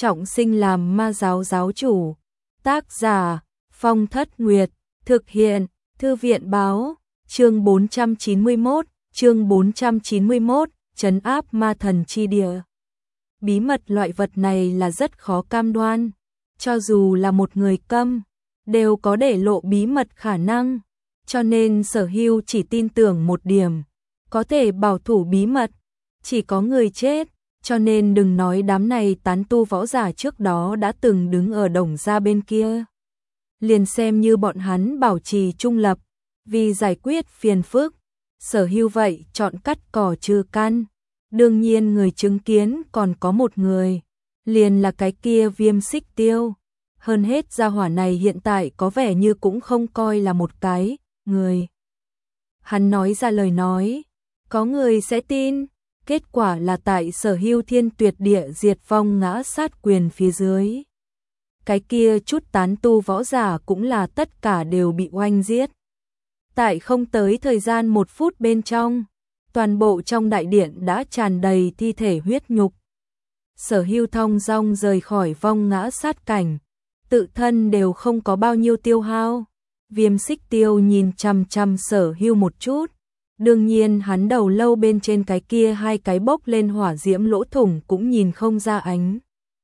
trọng sinh làm ma giáo giáo chủ. Tác giả Phong Thất Nguyệt, thực hiện Thư viện Báo. Chương 491, trấn áp ma thần chi địa. Bí mật loại vật này là rất khó cam đoan, cho dù là một người câm, đều có để lộ bí mật khả năng, cho nên Sở Hưu chỉ tin tưởng một điểm, có thể bảo thủ bí mật, chỉ có người chết, cho nên đừng nói đám này tán tu võ giả trước đó đã từng đứng ở Đồng gia bên kia. Liền xem như bọn hắn bảo trì trung lập, vì giải quyết phiền phức, Sở Hưu vậy chọn cắt cỏ trừ căn. Đương nhiên người chứng kiến còn có một người, liền là cái kia Viêm Xích Tiêu. Hơn hết gia hỏa này hiện tại có vẻ như cũng không coi là một cái người. Hắn nói ra lời nói, có người sẽ tin, kết quả là tại Sở Hưu thiên tuyệt địa diệt vong ngã sát quyền phía dưới. Cái kia chút tán tu võ giả cũng là tất cả đều bị oanh giết. Tại không tới thời gian 1 phút bên trong, toàn bộ trong đại điện đã tràn đầy thi thể huyết nhục. Sở Hưu thong dong rời khỏi vong ngã sát cảnh, tự thân đều không có bao nhiêu tiêu hao. Viêm Xích Tiêu nhìn chằm chằm Sở Hưu một chút, đương nhiên hắn đầu lâu bên trên cái kia 2 cái bốc lên hỏa diễm lỗ thủng cũng nhìn không ra ánh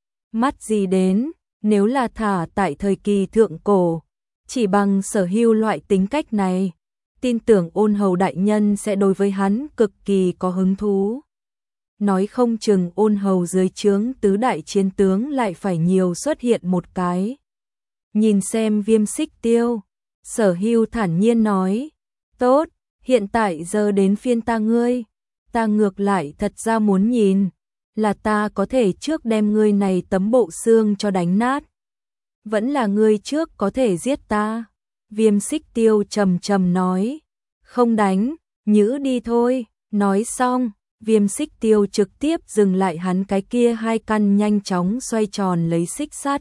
mắt gì đến, nếu là thả tại thời kỳ thượng cổ, chỉ bằng Sở Hưu loại tính cách này, tin tưởng Ôn Hầu đại nhân sẽ đối với hắn cực kỳ có hứng thú. Nói không chừng Ôn Hầu dưới trướng tứ đại chiến tướng lại phải nhiều xuất hiện một cái. Nhìn xem Viêm Xích Tiêu, Sở Hưu thản nhiên nói, tốt, hiện tại giờ đến phiên ta ngươi, ta ngược lại thật ra muốn nhìn, là ta có thể trước đem ngươi này tấm bộ xương cho đánh nát. Vẫn là ngươi trước có thể giết ta. Viêm Xích Tiêu trầm trầm nói, không đánh, nhữ đi thôi. Nói xong, Viêm Xích Tiêu trực tiếp dừng lại hắn cái kia 2 căn nhanh chóng xoay tròn lấy xích sắt.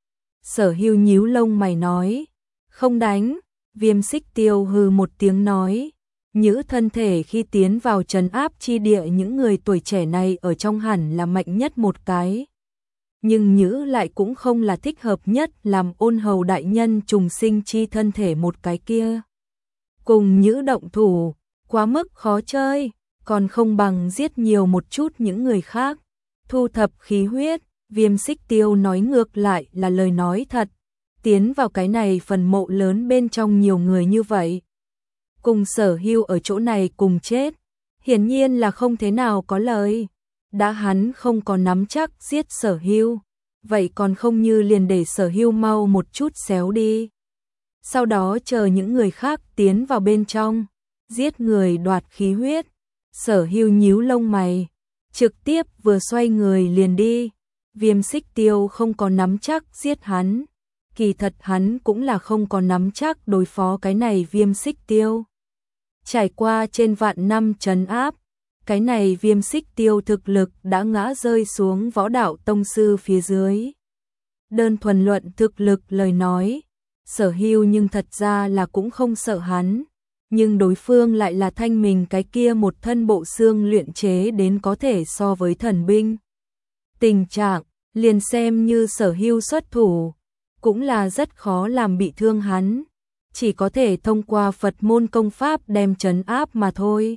Sở Hưu nhíu lông mày nói, không đánh. Viêm Xích Tiêu hừ một tiếng nói, nhữ thân thể khi tiến vào trấn áp chi địa những người tuổi trẻ này ở trong hẳn là mạnh nhất một cái. Nhưng nhữ lại cũng không là thích hợp nhất làm Ôn Hầu đại nhân trùng sinh chi thân thể một cái kia. Cùng nhữ động thủ, quá mức khó chơi, còn không bằng giết nhiều một chút những người khác, thu thập khí huyết. Viêm Xích Tiêu nói ngược lại là lời nói thật, tiến vào cái này phần mộ lớn bên trong nhiều người như vậy. Cùng Sở Hưu ở chỗ này cùng chết, hiển nhiên là không thế nào có lời. Đã hắn không có nắm chắc giết Sở Hưu, vậy còn không như liền để Sở Hưu mau một chút xéo đi. Sau đó chờ những người khác tiến vào bên trong, giết người đoạt khí huyết. Sở Hưu nhíu lông mày, trực tiếp vừa xoay người liền đi. Viêm Xích Tiêu không có nắm chắc giết hắn, kỳ thật hắn cũng là không có nắm chắc đối phó cái này Viêm Xích Tiêu. Trải qua trên vạn năm trấn áp, cái này Viêm Xích Tiêu thực lực đã ngã rơi xuống võ đạo tông sư phía dưới. Đơn thuần luận thực lực lời nói, Sở Hưu nhưng thật ra là cũng không sợ hắn, nhưng đối phương lại là thanh mình cái kia một thân bộ xương luyện chế đến có thể so với thần binh. Tình trạng, liền xem như Sở Hưu xuất thủ, cũng là rất khó làm bị thương hắn, chỉ có thể thông qua Phật môn công pháp đem trấn áp mà thôi.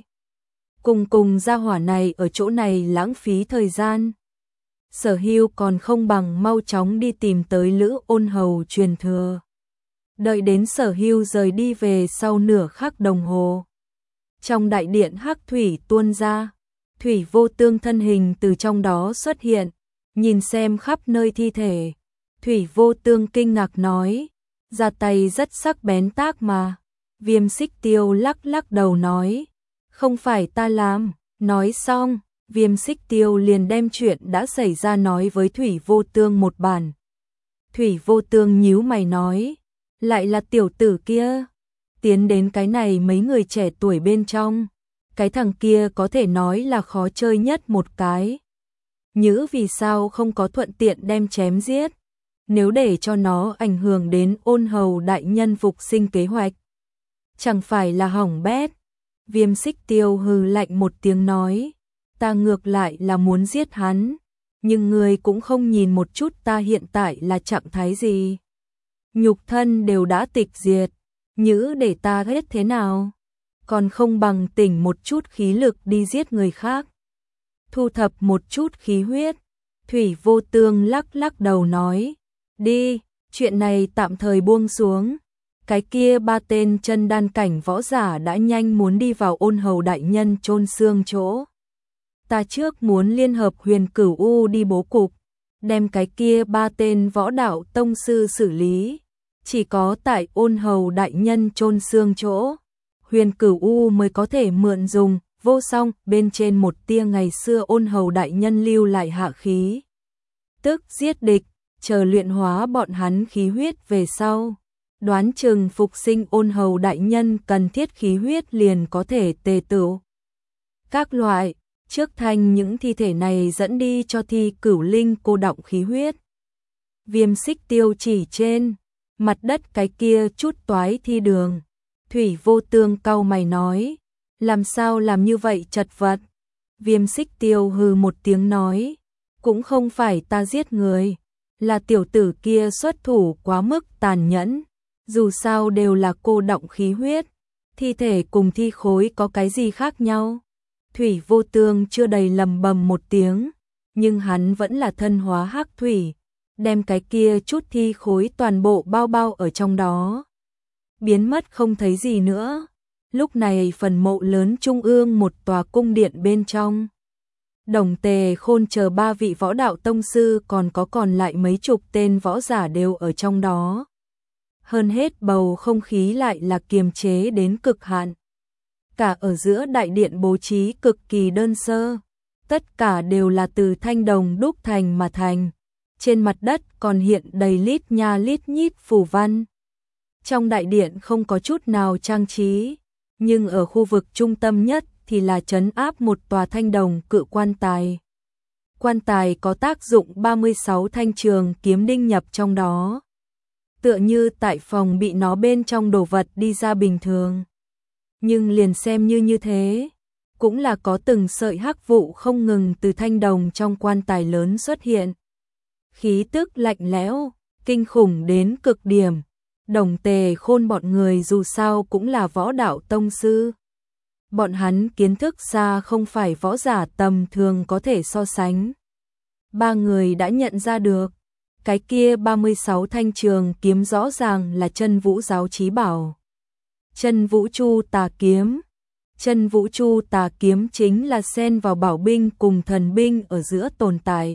Cùng gia hỏa này ở chỗ này lãng phí thời gian. Sở Hưu còn không bằng mau chóng đi tìm tới Lữ Ôn Hầu truyền thừa. Đợi đến Sở Hưu rời đi về sau nửa khắc đồng hồ. Trong đại điện hắc thủy tuôn ra, Thủy Vô Tương thân hình từ trong đó xuất hiện, nhìn xem khắp nơi thi thể. Thủy Vô Tương kinh ngạc nói, ra tay rất sắc bén tác mà. Viêm Xích Tiêu lắc lắc đầu nói, không phải ta làm. Nói xong, Viêm Xích Tiêu liền đem chuyện đã xảy ra nói với Thủy Vô Tương một bản. Thủy Vô Tương nhíu mày nói, lại là tiểu tử kia, tiến đến cái này mấy người trẻ tuổi bên trong, cái thằng kia có thể nói là khó chơi nhất một cái. Nhữ vì sao không có thuận tiện đem chém giết, nếu để cho nó ảnh hưởng đến Ôn Hầu đại nhân phục sinh kế hoạch, chẳng phải là hỏng bét. Viêm Xích Tiêu hừ lạnh một tiếng nói, ta ngược lại là muốn giết hắn, nhưng ngươi cũng không nhìn một chút ta hiện tại là trạng thái gì. Nhục thân đều đã tịch diệt, nhữ để ta hết thế nào, còn không bằng tỉnh một chút khí lực đi giết người khác. Thu thập một chút khí huyết, Thủy Vô Tương lắc lắc đầu nói, đi, chuyện này tạm thời buông xuống. Cái kia 3 tên chân đan cảnh võ giả đã nhanh muốn đi vào Ôn Hầu đại nhân chôn xương chỗ. Ta trước muốn liên hợp Huyền Cửu U đi bố cục, đem cái kia 3 tên võ đạo tông sư xử lý. Chỉ có tại Ôn Hầu đại nhân chôn xương chỗ, Huyền Cửu U mới có thể mượn dùng. Vô Song bên trên một tia ngày xưa Ôn Hầu đại nhân lưu lại hạ khí. Tức giết địch, chờ luyện hóa bọn hắn khí huyết về sau. Đoán chừng phục sinh Ôn Hầu đại nhân cần thiết khí huyết liền có thể tề tựu. Các loại, trước thành những thi thể này dẫn đi cho Thi Cửu Linh cô đọng khí huyết. Viêm Xích Tiêu chỉ trên mặt đất cái kia chút toái thi đường. Thủy Vô Tương cau mày nói, làm sao làm như vậy chật vật. Viêm Xích Tiêu hừ một tiếng nói, cũng không phải ta giết người, là tiểu tử kia xuất thủ quá mức tàn nhẫn. Dù sao đều là cô đọng khí huyết, thi thể cùng thi khối có cái gì khác nhau. Thủy Vô Tương chưa đầy lầm bầm một tiếng, nhưng hắn vẫn là thân hóa hắc thủy, đem cái kia chút thi khối toàn bộ bao bao ở trong đó, biến mất không thấy gì nữa. Lúc này phần mộ lớn trung ương một tòa cung điện bên trong, Đồng Tề Khôn chờ 3 vị võ đạo tông sư còn lại mấy chục tên võ giả đều ở trong đó. Hơn hết bầu không khí lại là kiềm chế đến cực hạn. Cả ở giữa đại điện bố trí cực kỳ đơn sơ, tất cả đều là từ thanh đồng đúc thành mà thành. Trên mặt đất còn hiện đầy lít nha lít nhít phù văn. Trong đại điện không có chút nào trang trí, nhưng ở khu vực trung tâm nhất thì là trấn áp một tòa thanh đồng cự quan tài. Quan tài có tác dụng 36 thanh trường kiếm đinh nhập trong đó, tựa như tại phòng bị nó bên trong đồ vật đi ra bình thường. Nhưng liền xem như thế, cũng là có từng sợi hắc vụ không ngừng từ thanh đồng trong quan tài lớn xuất hiện. Khí tức lạnh lẽo, kinh khủng đến cực điểm. Đồng Tề Khôn bọn người dù sao cũng là võ đạo tông sư. Bọn hắn kiến thức xa không phải võ giả tầm thường có thể so sánh. 3 người đã nhận ra được, cái kia 36 thanh trường kiếm rõ ràng là Chân Vũ giáo chí bảo. Chân Vũ Chu Tà kiếm. Chân Vũ Chu Tà kiếm chính là xen vào bảo binh cùng thần binh ở giữa tồn tại.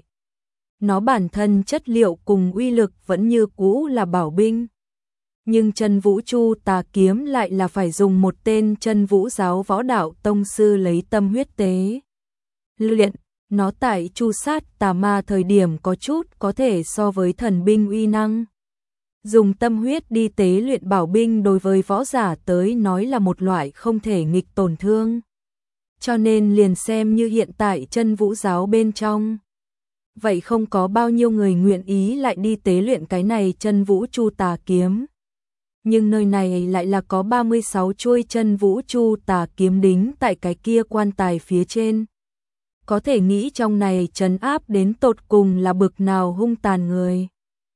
Nó bản thân chất liệu cùng uy lực vẫn như cũ là bảo binh. Nhưng Chân Vũ Chu Tà kiếm lại là phải dùng một tên Chân Vũ giáo võ đạo tông sư lấy tâm huyết tế luyện. Nó tại chu sát tà ma thời điểm có chút có thể so với thần binh uy năng. Dùng tâm huyết đi tế luyện bảo binh đối với võ giả tới nói là một loại không thể nghịch tổn thương. Cho nên liền xem như hiện tại Chân Vũ giáo bên trong, vậy không có bao nhiêu người nguyện ý lại đi tế luyện cái này Chân Vũ Chu Tà kiếm. Nhưng nơi này lại là có 36 chuôi Chân Vũ Chu Tà kiếm đính tại cái kia quan tài phía trên. Có thể nghĩ trong này trấn áp đến tột cùng là bực nào hung tàn người.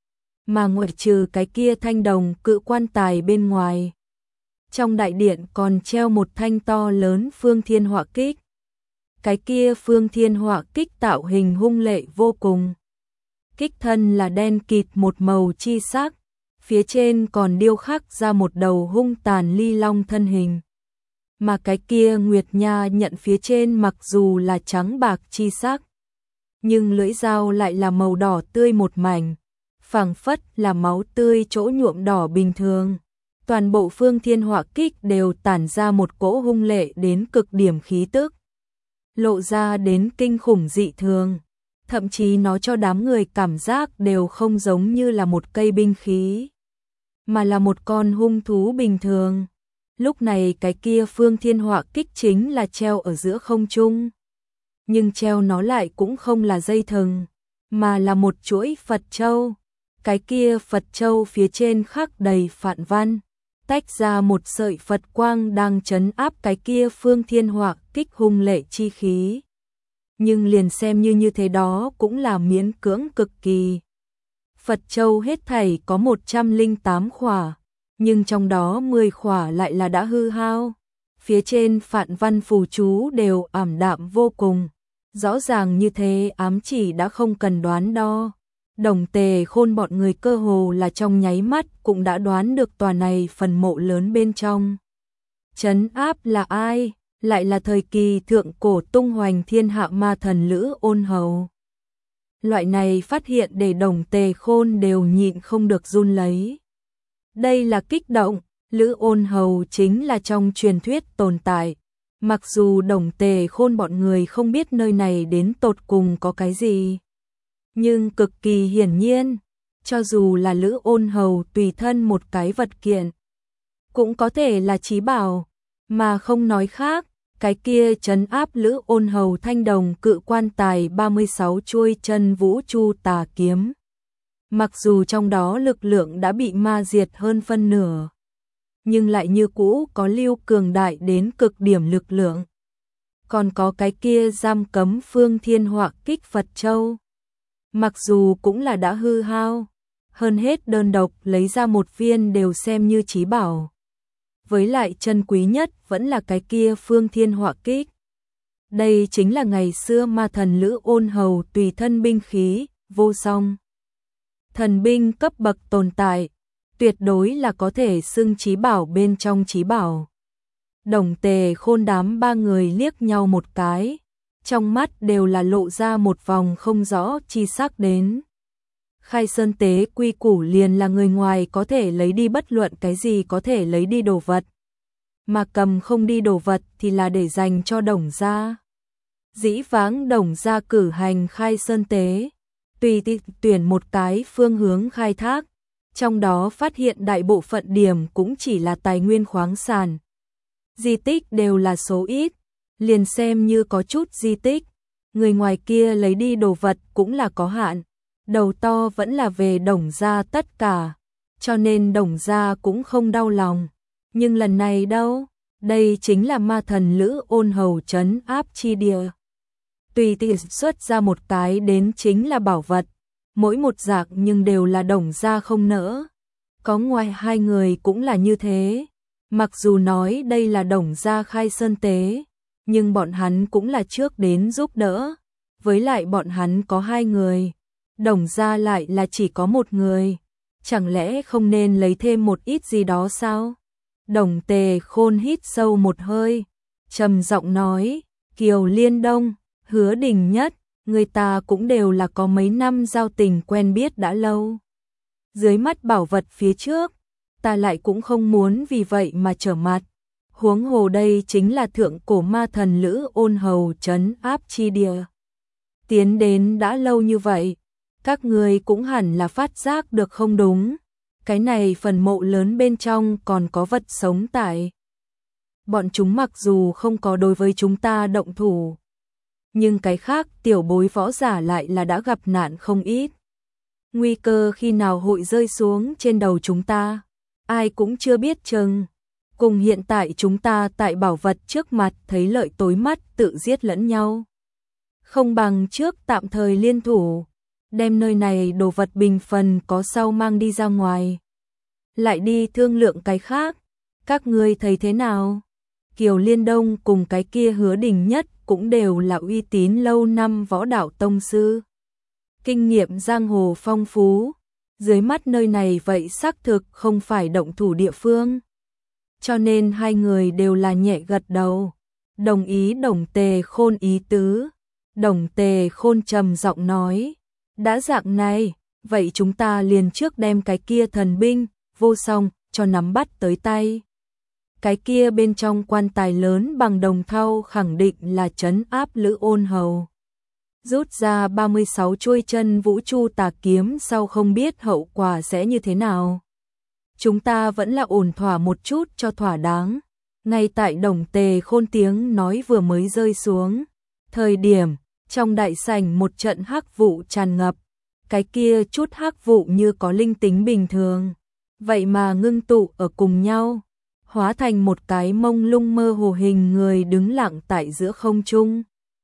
Mà ngoại trừ cái kia thanh đồng cự quan tài bên ngoài, trong đại điện còn treo một thanh to lớn phương thiên họa kích. Cái kia phương thiên họa kích tạo hình hung lệ vô cùng. Kích thân là đen kịt một màu chi sắc, phía trên còn điêu khắc ra một đầu hung tàn ly long thân hình. Mà cái kia Nguyệt Nha nhận phía trên mặc dù là trắng bạc chi sắc, nhưng lưỡi dao lại là màu đỏ tươi một mảnh, phảng phất là máu tươi chỗ nhuộm đỏ bình thường. Toàn bộ phương thiên họa kích đều tản ra một cỗ hung lệ đến cực điểm khí tức, lộ ra đến kinh khủng dị thường. Thậm chí nó cho đám người cảm giác đều không giống như là một cây binh khí, mà là một con hung thú bình thường. Lúc này cái kia phương thiên họa kích chính là treo ở giữa không trung. Nhưng treo nó lại cũng không là dây thừng, mà là một chuỗi Phật châu. Cái kia Phật châu phía trên khắc đầy phạn văn, tách ra một sợi Phật quang đang trấn áp cái kia phương thiên họa kích hung lệ chi khí. nhưng liền xem như thế đó cũng là miễn cưỡng cực kỳ. Phật châu hết thảy có 108 khỏa, nhưng trong đó 10 khỏa lại là đã hư hao. Phía trên phạn văn phù chú đều ảm đạm vô cùng. Rõ ràng như thế ám chỉ đã không cần đoán đo. Đồng Tề Khôn bọn người cơ hồ là trong nháy mắt cũng đã đoán được tòa này phần mộ lớn bên trong. Trấn áp là ai? Lại là thời kỳ thượng cổ tung hoành thiên hạ ma thần Lữ Ôn Hầu. Loại này phát hiện để Đồng Tề Khôn đều nhịn không được run lấy. Đây là kích động, Lữ Ôn Hầu chính là trong truyền thuyết tồn tại. Mặc dù Đồng Tề Khôn bọn người không biết nơi này đến tột cùng có cái gì, nhưng cực kỳ hiển nhiên, cho dù là Lữ Ôn Hầu tùy thân một cái vật kiện, cũng có thể là chí bảo, mà không nói khác, cái kia trấn áp Lữ Ôn Hầu thanh đồng cự quan tài 36 chuôi chân vũ chu tà kiếm. Mặc dù trong đó lực lượng đã bị ma diệt hơn phân nửa, nhưng lại như cũ có lưu cường đại đến cực điểm lực lượng. Còn có cái kia giam cấm phương thiên họa kích Phật Châu. Mặc dù cũng là đã hư hao, hơn hết đơn độc lấy ra một viên đều xem như chí bảo. Với lại chân quý nhất vẫn là cái kia phương thiên họa kích. Đây chính là ngày xưa ma thần Lữ Ôn Hầu tùy thân binh khí, vô song. Thần binh cấp bậc tồn tại, tuyệt đối là có thể xưng chí bảo bên trong chí bảo. Đồng Tề Khôn đám ba người liếc nhau một cái, trong mắt đều là lộ ra một vòng không rõ chi sắc đến. Khai Sơn tế quy củ liền là người ngoài có thể lấy đi bất luận cái gì có thể lấy đi đồ vật, mà cầm không đi đồ vật thì là để dành cho Đồng gia. Dĩ vãng Đồng gia cử hành Khai Sơn tế, tùy tuyển một cái phương hướng khai thác, trong đó phát hiện đại bộ phận điểm cũng chỉ là tài nguyên khoáng sản. Di tích đều là số ít, liền xem như có chút di tích, người ngoài kia lấy đi đồ vật cũng là có hạn. Đầu to vẫn là về Đồng gia tất cả, cho nên Đồng gia cũng không đau lòng. Nhưng lần này đâu, đây chính là ma thần Lữ Ôn Hầu trấn áp chi địa. Tùy tiện xuất ra một cái đến chính là bảo vật, mỗi một dạng nhưng đều là Đồng gia không nỡ. Có ngoài hai người cũng là như thế, mặc dù nói đây là Đồng gia Khai Sơn tế, nhưng bọn hắn cũng là trước đến giúp đỡ. Với lại bọn hắn có hai người, Đồng gia lại là chỉ có một người, chẳng lẽ không nên lấy thêm một ít gì đó sao? Đồng Tề Khôn hít sâu một hơi, trầm giọng nói, Kiều Liên Đông, Hứa Đình Nhất, người ta cũng đều là có mấy năm giao tình quen biết đã lâu. Dưới mắt bảo vật phía trước, ta lại cũng không muốn vì vậy mà trở mặt. Huống hồ đây chính là thượng cổ ma thần Lữ Ôn Hầu trấn áp chi địa. Tiến đến đã lâu như vậy, các người cũng hẳn là phát giác được không đúng. Cái này phần mộ lớn bên trong còn có vật sống tại. Bọn chúng mặc dù không có đối với chúng ta động thủ, nhưng cái khác tiểu bối võ giả lại là đã gặp nạn không ít. Nguy cơ khi nào hội rơi xuống trên đầu chúng ta, ai cũng chưa biết chừng. Cùng hiện tại chúng ta tại bảo vật trước mặt thấy lợi tối mắt tự giết lẫn nhau. Không bằng trước tạm thời liên thủ, đem nơi này đồ vật bình phần có sau mang đi ra ngoài. Lại đi thương lượng cái khác, các ngươi thấy thế nào? Kiều Liên Đông cùng cái kia Hứa Đình Nhất cũng đều là uy tín lâu năm võ đạo tông sư. Kinh nghiệm giang hồ phong phú, dưới mắt nơi này vậy xác thực không phải động thủ địa phương. Cho nên hai người đều là nhẹ gật đầu, đồng ý Đồng Tề Khôn ý tứ. Đồng Tề Khôn trầm giọng nói, đã dạng này, vậy chúng ta liền trước đem cái kia thần binh, vô song, cho nắm bắt tới tay. Cái kia bên trong quan tài lớn bằng đồng thau khẳng định là trấn áp Lữ Ôn Hầu. Rút ra 36 chuôi chân vũ chu tà kiếm sau không biết hậu quả sẽ như thế nào. Chúng ta vẫn là ổn thỏa một chút cho thỏa đáng. Ngay tại Đồng Tề Khôn tiếng nói vừa mới rơi xuống, thời điểm trong đại sảnh một trận hắc vụ tràn ngập, cái kia chút hắc vụ như có linh tính bình thường, vậy mà ngưng tụ ở cùng nhau, hóa thành một cái mông lung mơ hồ hình người đứng lặng tại giữa không trung.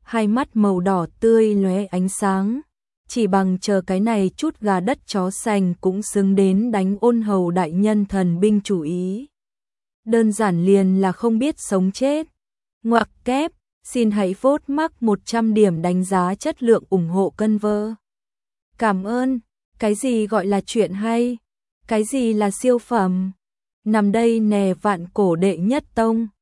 hai mắt màu đỏ tươi lóe ánh sáng. Chỉ bằng chờ cái này chút gà đất chó sành cũng xứng đến đánh Ôn Hầu đại nhân thần binh chủ ý. Đơn giản liền là không biết sống chết. Ngoặc kép, xin hãy vote mắc 100 điểm đánh giá chất lượng ủng hộ cân vơ. Cảm ơn, cái gì gọi là chuyện hay? Cái gì là siêu phẩm? Nằm đây nè vạn cổ đệ nhất tông.